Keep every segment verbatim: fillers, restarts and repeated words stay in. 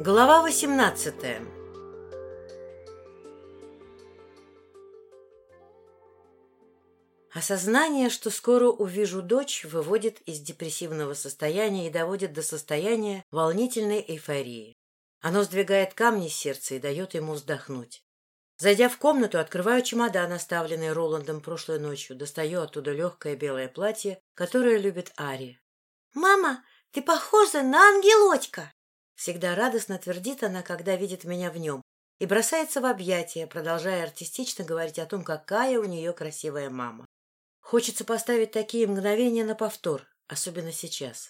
Глава восемнадцатая. Осознание, что скоро увижу дочь, выводит из депрессивного состояния и доводит до состояния волнительной эйфории. Оно сдвигает камни с сердца и дает ему вздохнуть. Зайдя в комнату, открываю чемодан, оставленный Роландом прошлой ночью, достаю оттуда легкое белое платье, которое любит Ари. «Мама, ты похожа на ангелочка!» Всегда радостно твердит она, когда видит меня в нем, и бросается в объятия, продолжая артистично говорить о том, какая у нее красивая мама. Хочется поставить такие мгновения на повтор, особенно сейчас.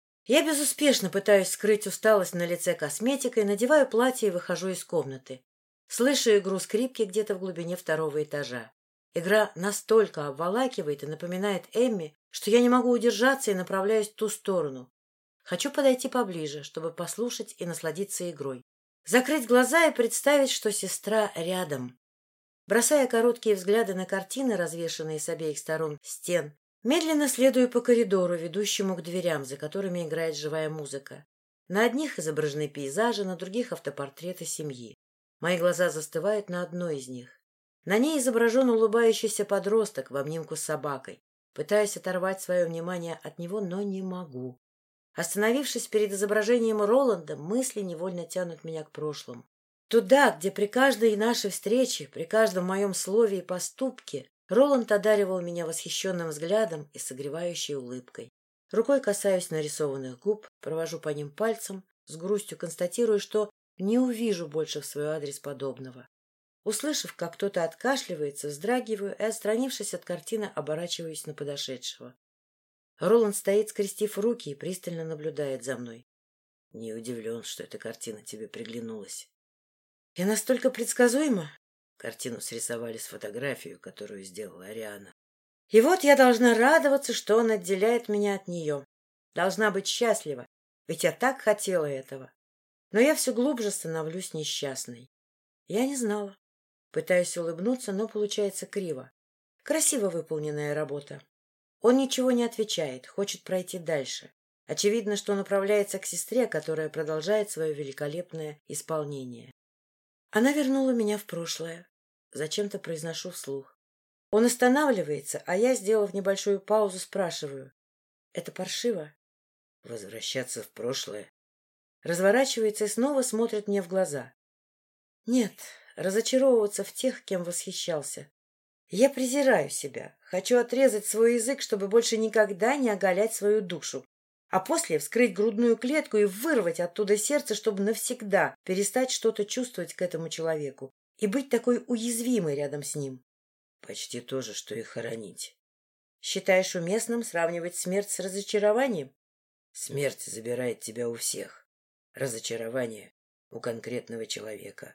Я безуспешно пытаюсь скрыть усталость на лице косметикой, надеваю платье и выхожу из комнаты. Слышу игру скрипки где-то в глубине второго этажа. Игра настолько обволакивает и напоминает Эмми, что я не могу удержаться и направляюсь в ту сторону. Хочу подойти поближе, чтобы послушать и насладиться игрой. Закрыть глаза и представить, что сестра рядом. Бросая короткие взгляды на картины, развешанные с обеих сторон стен, медленно следую по коридору, ведущему к дверям, за которыми играет живая музыка. На одних изображены пейзажи, на других автопортреты семьи. Мои глаза застывают на одной из них. На ней изображен улыбающийся подросток в обнимку с собакой. Пытаюсь оторвать свое внимание от него, но не могу. Остановившись перед изображением Роланда, мысли невольно тянут меня к прошлому. Туда, где при каждой нашей встрече, при каждом моем слове и поступке Роланд одаривал меня восхищенным взглядом и согревающей улыбкой. Рукой касаюсь нарисованных губ, провожу по ним пальцем, с грустью констатирую, что не увижу больше в свой адрес подобного. Услышав, как кто-то откашливается, вздрагиваю и, отстранившись от картины, оборачиваюсь на подошедшего. Роланд стоит, скрестив руки, и пристально наблюдает за мной. Не удивлен, что эта картина тебе приглянулась. Я настолько предсказуема? Картину срисовали с фотографией, которую сделала Ариана. И вот я должна радоваться, что он отделяет меня от нее. Должна быть счастлива, ведь я так хотела этого. Но я все глубже становлюсь несчастной. Я не знала. Пытаюсь улыбнуться, но получается криво. Красиво выполненная работа. Он ничего не отвечает, хочет пройти дальше. Очевидно, что он направляется к сестре, которая продолжает свое великолепное исполнение. Она вернула меня в прошлое. Зачем-то произношу вслух. Он останавливается, а я, сделав небольшую паузу, спрашиваю. Это паршиво? Возвращаться в прошлое? Разворачивается и снова смотрит мне в глаза. Нет, разочаровываться в тех, кем восхищался. Я презираю себя, хочу отрезать свой язык, чтобы больше никогда не оголять свою душу, а после вскрыть грудную клетку и вырвать оттуда сердце, чтобы навсегда перестать что-то чувствовать к этому человеку и быть такой уязвимой рядом с ним. Почти то же, что и хоронить. Считаешь уместным сравнивать смерть с разочарованием? Смерть забирает тебя у всех. Разочарование у конкретного человека.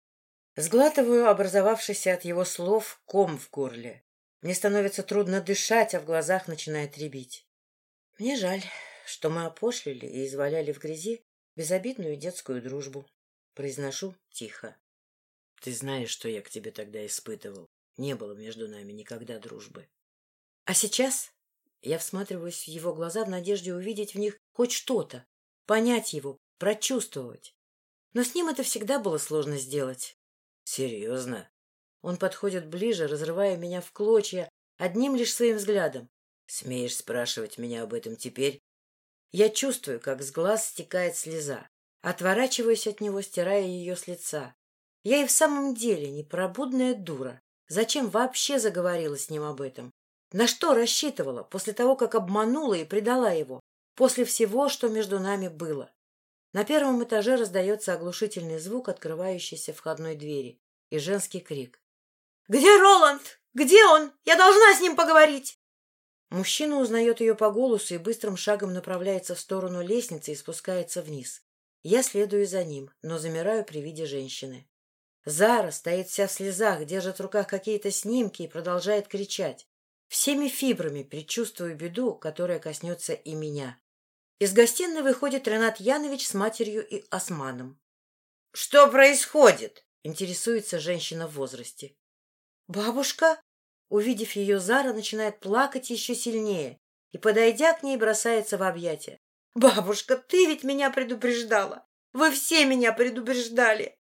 Сглатываю образовавшийся от его слов ком в горле. Мне становится трудно дышать, а в глазах начинает рябить. Мне жаль, что мы опошлили и изваляли в грязи безобидную детскую дружбу. Произношу тихо. Ты знаешь, что я к тебе тогда испытывал. Не было между нами никогда дружбы. А сейчас я всматриваюсь в его глаза в надежде увидеть в них хоть что-то, понять его, прочувствовать. Но с ним это всегда было сложно сделать. Серьезно? Он подходит ближе, разрывая меня в клочья одним лишь своим взглядом. Смеешь спрашивать меня об этом теперь? Я чувствую, как с глаз стекает слеза. Отворачиваюсь от него, стирая ее с лица. Я и в самом деле непробудная дура. Зачем вообще заговорила с ним об этом? На что рассчитывала после того, как обманула и предала его? После всего, что между нами было? На первом этаже раздается оглушительный звук открывающейся входной двери и женский крик. — Где Роланд? Где он? Я должна с ним поговорить! Мужчина узнает ее по голосу и быстрым шагом направляется в сторону лестницы и спускается вниз. Я следую за ним, но замираю при виде женщины. Зара стоит вся в слезах, держит в руках какие-то снимки и продолжает кричать. Всеми фибрами предчувствую беду, которая коснется и меня. Из гостиной выходит Ренат Янович с матерью и Османом. — Что происходит? — интересуется женщина в возрасте. — Бабушка? Увидев ее, Зара начинает плакать еще сильнее и, подойдя к ней, бросается в объятия. — Бабушка, ты ведь меня предупреждала! Вы все меня предупреждали.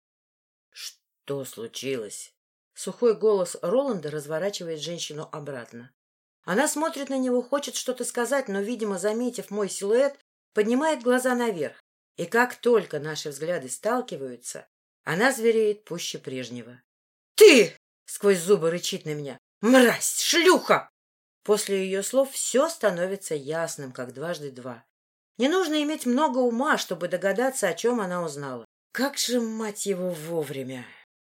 Что случилось? Сухой голос Роланда разворачивает женщину обратно. Она смотрит на него, хочет что-то сказать, но, видимо, заметив мой силуэт, поднимает глаза наверх. И как только наши взгляды сталкиваются, она звереет пуще прежнего. «Ты!» — сквозь зубы рычит на меня. «Мразь! Шлюха!» После ее слов все становится ясным, как дважды два. Не нужно иметь много ума, чтобы догадаться, о чем она узнала. Как же, мать его, вовремя!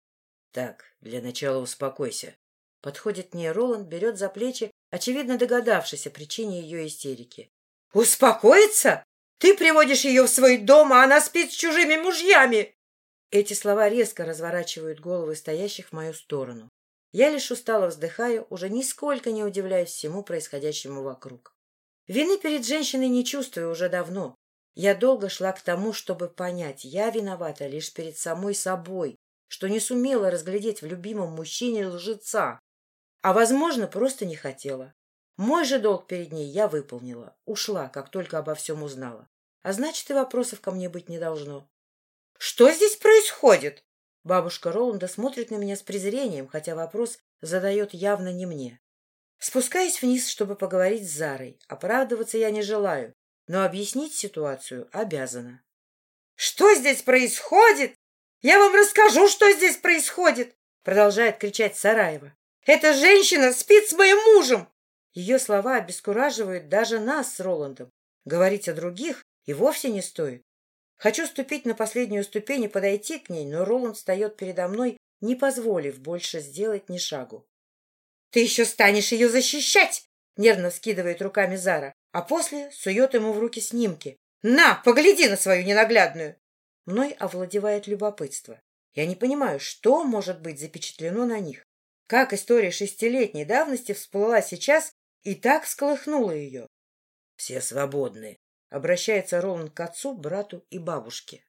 Так, для начала успокойся. Подходит к ней Роланд, берет за плечи, очевидно догадавшись о причине ее истерики. «Успокоиться? Ты приводишь ее в свой дом, а она спит с чужими мужьями!» Эти слова резко разворачивают головы стоящих в мою сторону. Я лишь устало вздыхаю, уже нисколько не удивляюсь всему происходящему вокруг. Вины перед женщиной не чувствую уже давно. Я долго шла к тому, чтобы понять, я виновата лишь перед самой собой, что не сумела разглядеть в любимом мужчине лжеца, а, возможно, просто не хотела. Мой же долг перед ней я выполнила, ушла, как только обо всем узнала. А значит, и вопросов ко мне быть не должно. — Что здесь происходит? Бабушка Роланда смотрит на меня с презрением, хотя вопрос задает явно не мне. Спускаюсь вниз, чтобы поговорить с Зарой. Оправдываться я не желаю, но объяснить ситуацию обязана. — Что здесь происходит? Я вам расскажу, что здесь происходит! Продолжает кричать Сараева. Эта женщина спит с моим мужем! Ее слова обескураживают даже нас с Роландом. Говорить о других и вовсе не стоит. Хочу ступить на последнюю ступень и подойти к ней, но Роланд встает передо мной, не позволив больше сделать ни шагу. — Ты еще станешь ее защищать! — нервно вскидывает руками Зара, а после сует ему в руки снимки. — На, погляди на свою ненаглядную! Мной овладевает любопытство. Я не понимаю, что может быть запечатлено на них. Как история шестилетней давности всплыла сейчас и так всколыхнула ее. — Все свободны, — обращается Роланд к отцу, брату и бабушке.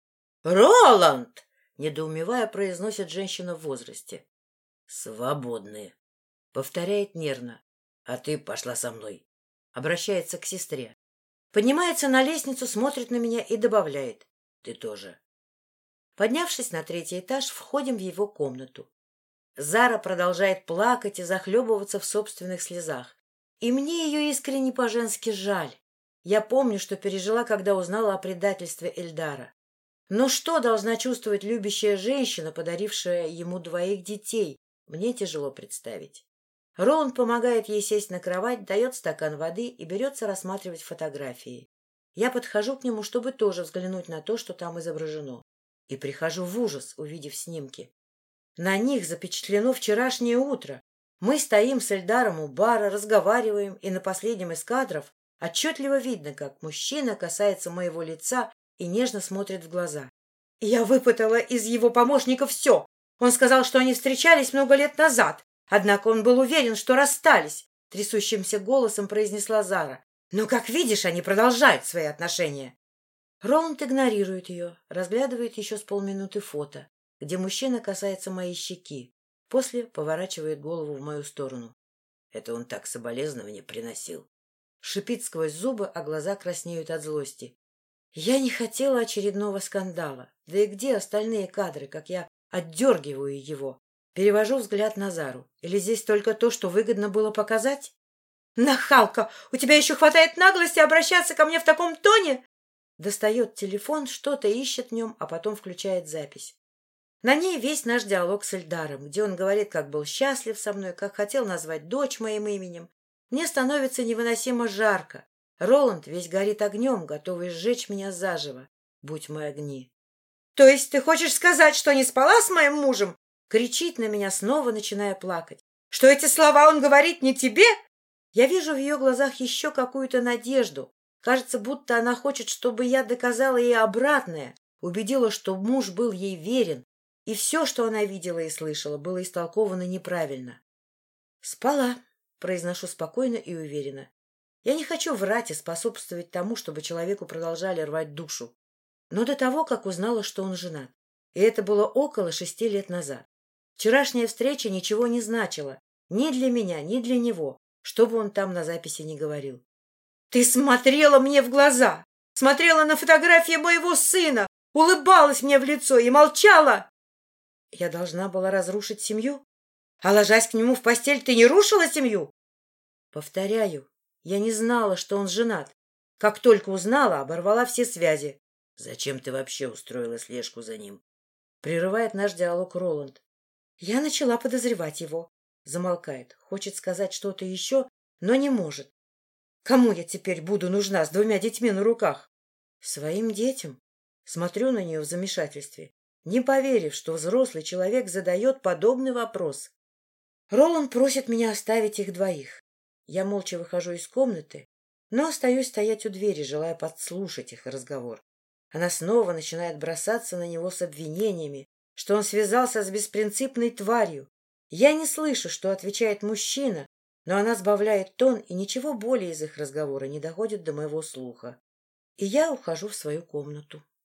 «Роланд!» — недоумевая произносит женщина в возрасте. — Свободны, — повторяет нервно. — А ты пошла со мной. Обращается к сестре. Поднимается на лестницу, смотрит на меня и добавляет. — Ты тоже. Поднявшись на третий этаж, входим в его комнату. Зара продолжает плакать и захлебываться в собственных слезах. И мне ее искренне по-женски жаль. Я помню, что пережила, когда узнала о предательстве Эльдара. Но что должна чувствовать любящая женщина, подарившая ему двоих детей, мне тяжело представить. Роланд помогает ей сесть на кровать, дает стакан воды и берется рассматривать фотографии. Я подхожу к нему, чтобы тоже взглянуть на то, что там изображено. И прихожу в ужас, увидев снимки. На них запечатлено вчерашнее утро. Мы стоим с Эльдаром у бара, разговариваем, и на последнем из кадров отчетливо видно, как мужчина касается моего лица и нежно смотрит в глаза. Я выпытала из его помощника все. Он сказал, что они встречались много лет назад, однако он был уверен, что расстались, — трясущимся голосом произнесла Зара. Но, как видишь, они продолжают свои отношения. Роланд игнорирует ее, разглядывает еще с полминуты фото, где мужчина касается моей щеки, после поворачивает голову в мою сторону. Это он так соболезнования приносил. Шипит сквозь зубы, а глаза краснеют от злости. Я не хотела очередного скандала. Да и где остальные кадры, как я отдергиваю его? Перевожу взгляд на Зару. Или здесь только то, что выгодно было показать? «Нахалка! У тебя еще хватает наглости обращаться ко мне в таком тоне?» Достает телефон, что-то ищет в нем, а потом включает запись. На ней весь наш диалог с Эльдаром, где он говорит, как был счастлив со мной, как хотел назвать дочь моим именем. Мне становится невыносимо жарко. Роланд весь горит огнем, готовый сжечь меня заживо, будь мы огни. — То есть ты хочешь сказать, что не спала с моим мужем? — кричит на меня, снова начиная плакать. — Что эти слова он говорит не тебе? Я вижу в ее глазах еще какую-то надежду. Кажется, будто она хочет, чтобы я доказала ей обратное, убедила, что муж был ей верен, и все, что она видела и слышала, было истолковано неправильно. — Спала, — произношу спокойно и уверенно. Я не хочу врать и способствовать тому, чтобы человеку продолжали рвать душу. Но до того, как узнала, что он женат. И это было около шести лет назад. Вчерашняя встреча ничего не значила. Ни для меня, ни для него, что бы он там на записи ни говорил. — Ты смотрела мне в глаза! Смотрела на фотографии моего сына! улыбалась мне в лицо и молчала. Я должна была разрушить семью? А ложась к нему в постель, ты не рушила семью? Повторяю, я не знала, что он женат. Как только узнала, оборвала все связи. Зачем ты вообще устроила слежку за ним? Прерывает наш диалог Роланд. Я начала подозревать его. Замолкает. Хочет сказать что-то еще, но не может. Кому я теперь буду нужна с двумя детьми на руках? Своим детям. Смотрю на нее в замешательстве, не поверив, что взрослый человек задает подобный вопрос. Роланд просит меня оставить их двоих. Я молча выхожу из комнаты, но остаюсь стоять у двери, желая подслушать их разговор. Она снова начинает бросаться на него с обвинениями, что он связался с беспринципной тварью. Я не слышу, что отвечает мужчина, но она сбавляет тон, и ничего более из их разговора не доходит до моего слуха. И я ухожу в свою комнату.